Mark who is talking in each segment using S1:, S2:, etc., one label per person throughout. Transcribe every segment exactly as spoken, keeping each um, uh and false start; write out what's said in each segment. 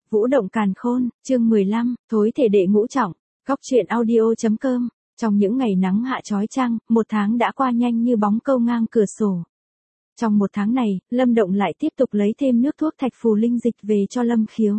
S1: Vũ động càn khôn, chương mười lăm, thối thể đệ ngũ trọng, góc truyện audio.com. Trong những ngày nắng hạ chói chang, một tháng đã qua nhanh như bóng câu ngang cửa sổ. Trong một tháng này, Lâm Động lại tiếp tục lấy thêm nước thuốc thạch phù linh dịch về cho Lâm Khiếu.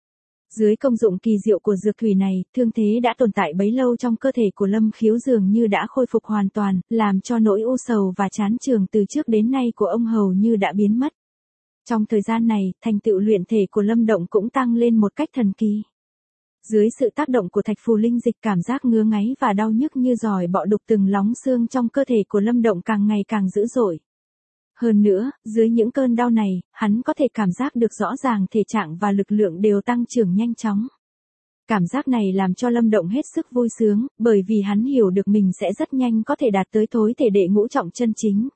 S1: Dưới công dụng kỳ diệu của dược thủy này, thương thế đã tồn tại bấy lâu trong cơ thể của Lâm Khiếu dường như đã khôi phục hoàn toàn, làm cho nỗi u sầu và chán chường từ trước đến nay của ông hầu như đã biến mất. Trong thời gian này, thành tựu luyện thể của Lâm Động cũng tăng lên một cách thần kỳ. Dưới sự tác động của thạch phù linh dịch, cảm giác ngứa ngáy và đau nhức như giòi bọ đục từng lóng xương trong cơ thể của Lâm Động càng ngày càng dữ dội. Hơn nữa, dưới những cơn đau này, hắn có thể cảm giác được rõ ràng thể trạng và lực lượng đều tăng trưởng nhanh chóng. Cảm giác này làm cho Lâm Động hết sức vui sướng, bởi vì hắn hiểu được mình sẽ rất nhanh có thể đạt tới thối thể đệ ngũ trọng chân chính.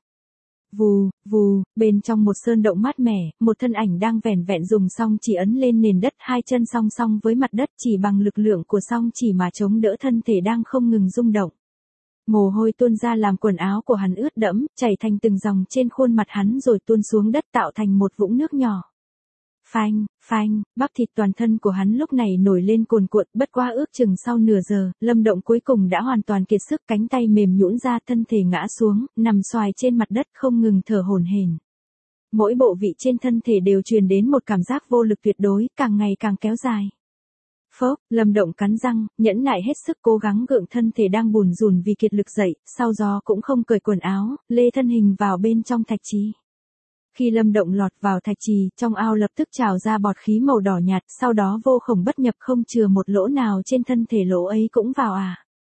S1: Vù, vù, bên trong một sơn động mát mẻ, một thân ảnh đang vẻn vẹn dùng song chỉ ấn lên nền đất, hai chân song song với mặt đất, chỉ bằng lực lượng của song chỉ mà chống đỡ thân thể đang không ngừng rung động. Mồ hôi tuôn ra làm quần áo của hắn ướt đẫm, chảy thành từng dòng trên khuôn mặt hắn rồi tuôn xuống đất tạo thành một vũng nước nhỏ. Phanh, phanh, bắp thịt toàn thân của hắn lúc này nổi lên cuồn cuộn, bất qua ước chừng sau nửa giờ, Lâm Động cuối cùng đã hoàn toàn kiệt sức, cánh tay mềm nhũn ra, thân thể ngã xuống, nằm xoài trên mặt đất không ngừng thở hổn hển. Mỗi bộ vị trên thân thể đều truyền đến một cảm giác vô lực tuyệt đối, càng ngày càng kéo dài. Phốc, Lâm Động cắn răng, nhẫn nại hết sức cố gắng gượng thân thể đang bùn rùn vì kiệt lực dậy, sau đó cũng không cởi quần áo, lê thân hình vào bên trong thạch trì. Khi Lâm Động lọt vào thạch trì, trong ao lập tức trào ra bọt khí màu đỏ nhạt, sau đó vô khổng bất nhập, không chừa một lỗ nào trên thân thể, lỗ ấy cũng vào à.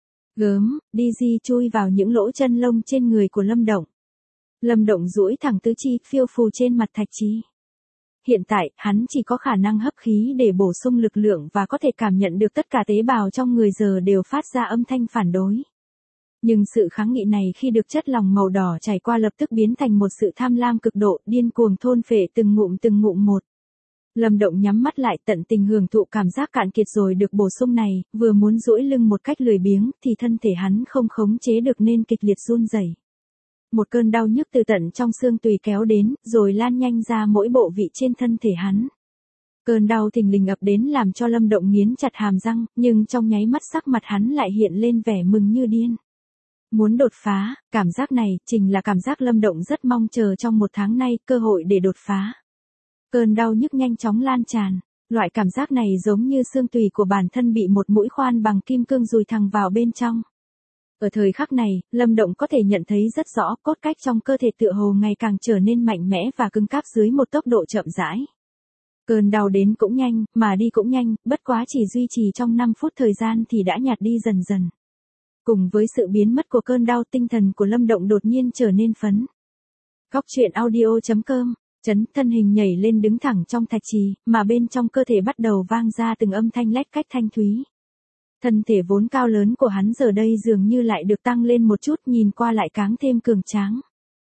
S1: Gớm, đi di chui vào những lỗ chân lông trên người của Lâm Động. Lâm Động duỗi thẳng tứ chi, phiêu phù trên mặt thạch trì. Hiện tại, hắn chỉ có khả năng hấp khí để bổ sung lực lượng và có thể cảm nhận được tất cả tế bào trong người giờ đều phát ra âm thanh phản đối. Nhưng sự kháng nghị này khi được chất lỏng màu đỏ chảy qua lập tức biến thành một sự tham lam cực độ, điên cuồng thôn phệ từng ngụm từng ngụm một. Lâm Động nhắm mắt lại, tận tình hưởng thụ cảm giác cạn kiệt rồi được bổ sung này, vừa muốn duỗi lưng một cách lười biếng thì thân thể hắn không khống chế được nên kịch liệt run rẩy. Một cơn đau nhức từ tận trong xương tùy kéo đến, rồi lan nhanh ra mỗi bộ vị trên thân thể hắn. Cơn đau thình lình ập đến làm cho Lâm Động nghiến chặt hàm răng, nhưng trong nháy mắt sắc mặt hắn lại hiện lên vẻ mừng như điên. Muốn đột phá, cảm giác này chính là cảm giác Lâm Động rất mong chờ trong một tháng nay, cơ hội để đột phá. Cơn đau nhức nhanh chóng lan tràn, loại cảm giác này giống như xương tùy của bản thân bị một mũi khoan bằng kim cương dùi thẳng vào bên trong. Ở thời khắc này, Lâm Động có thể nhận thấy rất rõ cốt cách trong cơ thể tựa hồ ngày càng trở nên mạnh mẽ và cứng cáp dưới một tốc độ chậm rãi. Cơn đau đến cũng nhanh, mà đi cũng nhanh, bất quá chỉ duy trì trong năm phút thời gian thì đã nhạt đi dần dần. Cùng với sự biến mất của cơn đau, tinh thần của Lâm Động đột nhiên trở nên phấn. Góc truyện audio.com, chấn thân hình nhảy lên đứng thẳng trong thạch trì, mà bên trong cơ thể bắt đầu vang ra từng âm thanh lách cách thanh thúy. Thân thể vốn cao lớn của hắn giờ đây dường như lại được tăng lên một chút, nhìn qua lại càng thêm cường tráng.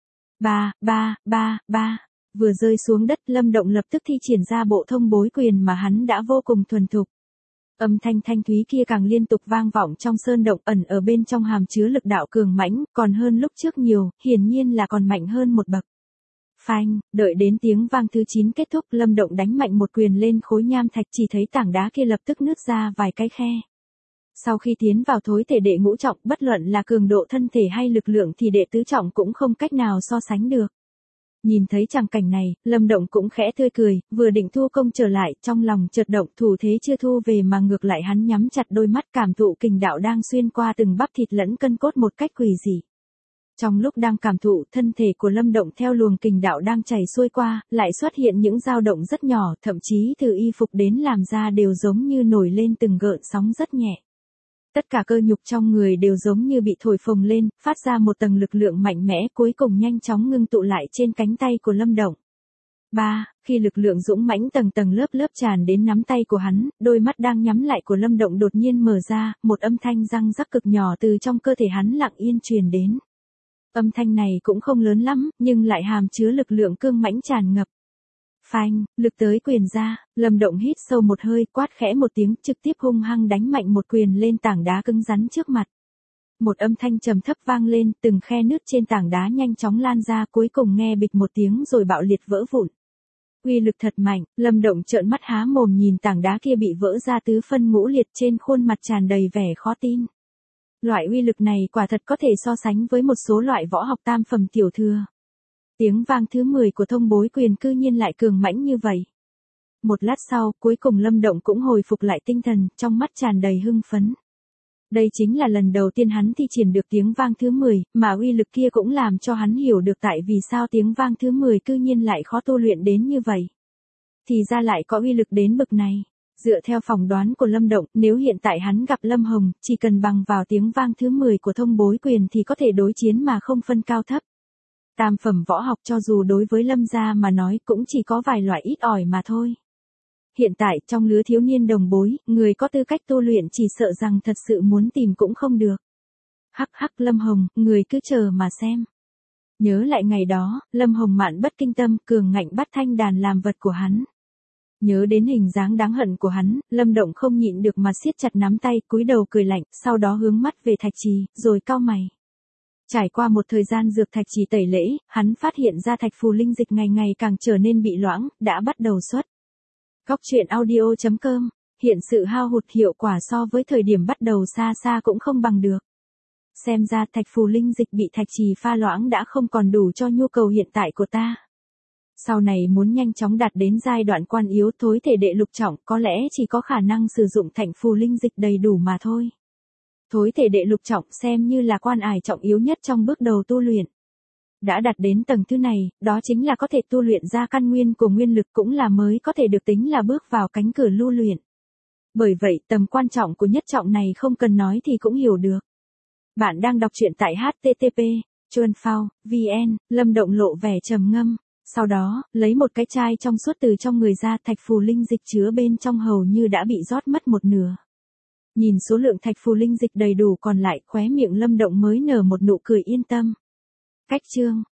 S1: Ba, ba, ba, ba, vừa rơi xuống đất, Lâm Động lập tức thi triển ra bộ thông bối quyền mà hắn đã vô cùng thuần thục. Âm thanh thanh thúy kia càng liên tục vang vọng trong sơn động, ẩn ở bên trong hàm chứa lực đạo cường mãnh, còn hơn lúc trước nhiều, hiển nhiên là còn mạnh hơn một bậc. Phanh, đợi đến tiếng vang thứ chín kết thúc, Lâm Động đánh mạnh một quyền lên khối nham thạch, chỉ thấy tảng đá kia lập tức nứt ra vài cái khe. Sau khi tiến vào thối thể đệ ngũ trọng, bất luận là cường độ thân thể hay lực lượng thì đệ tứ trọng cũng không cách nào so sánh được. Nhìn thấy tràng cảnh này, Lâm Động cũng khẽ tươi cười, vừa định thu công trở lại, trong lòng chợt động, thủ thế chưa thu về mà ngược lại hắn nhắm chặt đôi mắt, cảm thụ kình đạo đang xuyên qua từng bắp thịt lẫn cân cốt một cách quỷ dị. Trong lúc đang cảm thụ, thân thể của Lâm Động theo luồng kình đạo đang chảy xuôi qua, lại xuất hiện những dao động rất nhỏ, thậm chí từ y phục đến làn da đều giống như nổi lên từng gợn sóng rất nhẹ. Tất cả cơ nhục trong người đều giống như bị thổi phồng lên, phát ra một tầng lực lượng mạnh mẽ, cuối cùng nhanh chóng ngưng tụ lại trên cánh tay của Lâm Động. Ba, khi lực lượng dũng mãnh tầng tầng lớp lớp tràn đến nắm tay của hắn, đôi mắt đang nhắm lại của Lâm Động đột nhiên mở ra, một âm thanh răng rắc cực nhỏ từ trong cơ thể hắn lặng yên truyền đến. Âm thanh này cũng không lớn lắm, nhưng lại hàm chứa lực lượng cương mãnh tràn ngập. Phanh, lực tới quyền ra, Lâm Động hít sâu một hơi, quát khẽ một tiếng, trực tiếp hung hăng đánh mạnh một quyền lên tảng đá cứng rắn trước mặt. Một âm thanh trầm thấp vang lên, từng khe nứt trên tảng đá nhanh chóng lan ra, cuối cùng nghe bịch một tiếng rồi bạo liệt vỡ vụn. Uy lực thật mạnh, Lâm Động trợn mắt há mồm nhìn tảng đá kia bị vỡ ra tứ phân ngũ liệt, trên khuôn mặt tràn đầy vẻ khó tin. Loại uy lực này quả thật có thể so sánh với một số loại võ học tam phẩm tiểu thừa. Tiếng vang thứ mười của thông bối quyền cư nhiên lại cường mãnh như vậy. Một lát sau, cuối cùng Lâm Động cũng hồi phục lại tinh thần, trong mắt tràn đầy hưng phấn. Đây chính là lần đầu tiên hắn thi triển được tiếng vang thứ mười, mà uy lực kia cũng làm cho hắn hiểu được tại vì sao tiếng vang thứ mười cư nhiên lại khó tu luyện đến như vậy. Thì ra lại có uy lực đến bậc này. Dựa theo phỏng đoán của Lâm Động, nếu hiện tại hắn gặp Lâm Hồng, chỉ cần bằng vào tiếng vang thứ mười của thông bối quyền thì có thể đối chiến mà không phân cao thấp. Tam phẩm võ học cho dù đối với Lâm gia mà nói cũng chỉ có vài loại ít ỏi mà thôi. Hiện tại trong lứa thiếu niên đồng bối, người có tư cách tu luyện chỉ sợ rằng thật sự muốn tìm cũng không được. Hắc hắc Lâm Hồng, người cứ chờ mà xem. Nhớ lại ngày đó, Lâm Hồng mạn bất kinh tâm, cường ngạnh bắt thanh đàn làm vật của hắn. Nhớ đến hình dáng đáng hận của hắn, Lâm Động không nhịn được mà siết chặt nắm tay, cúi đầu cười lạnh, sau đó hướng mắt về Thạch Trì, rồi cau mày. Trải qua một thời gian dược Thạch Trì tẩy lễ, hắn phát hiện ra thạch phù linh dịch ngày ngày càng trở nên bị loãng, đã bắt đầu xuất. Góc truyện audio chấm com, hiện sự hao hụt hiệu quả so với thời điểm bắt đầu xa xa cũng không bằng được. Xem ra thạch phù linh dịch bị Thạch Trì pha loãng đã không còn đủ cho nhu cầu hiện tại của ta. Sau này muốn nhanh chóng đạt đến giai đoạn quan yếu thối thể đệ lục trọng, có lẽ chỉ có khả năng sử dụng thạch phù linh dịch đầy đủ mà thôi. Thối thể đệ lục trọng xem như là quan ải trọng yếu nhất trong bước đầu tu luyện. Đã đạt đến tầng thứ này, đó chính là có thể tu luyện ra căn nguyên của nguyên lực, cũng là mới có thể được tính là bước vào cánh cửa lưu luyện. Bởi vậy tầm quan trọng của nhất trọng này không cần nói thì cũng hiểu được. Bạn đang đọc truyện tại h t t p chuan phao vn, Lâm Động lộ vẻ trầm ngâm. Sau đó, lấy một cái chai trong suốt từ trong người ra, thạch phù linh dịch chứa bên trong hầu như đã bị rót mất một nửa. Nhìn số lượng thạch phù linh dịch đầy đủ còn lại, khóe miệng Lâm Động mới nở một nụ cười yên tâm. Cách chương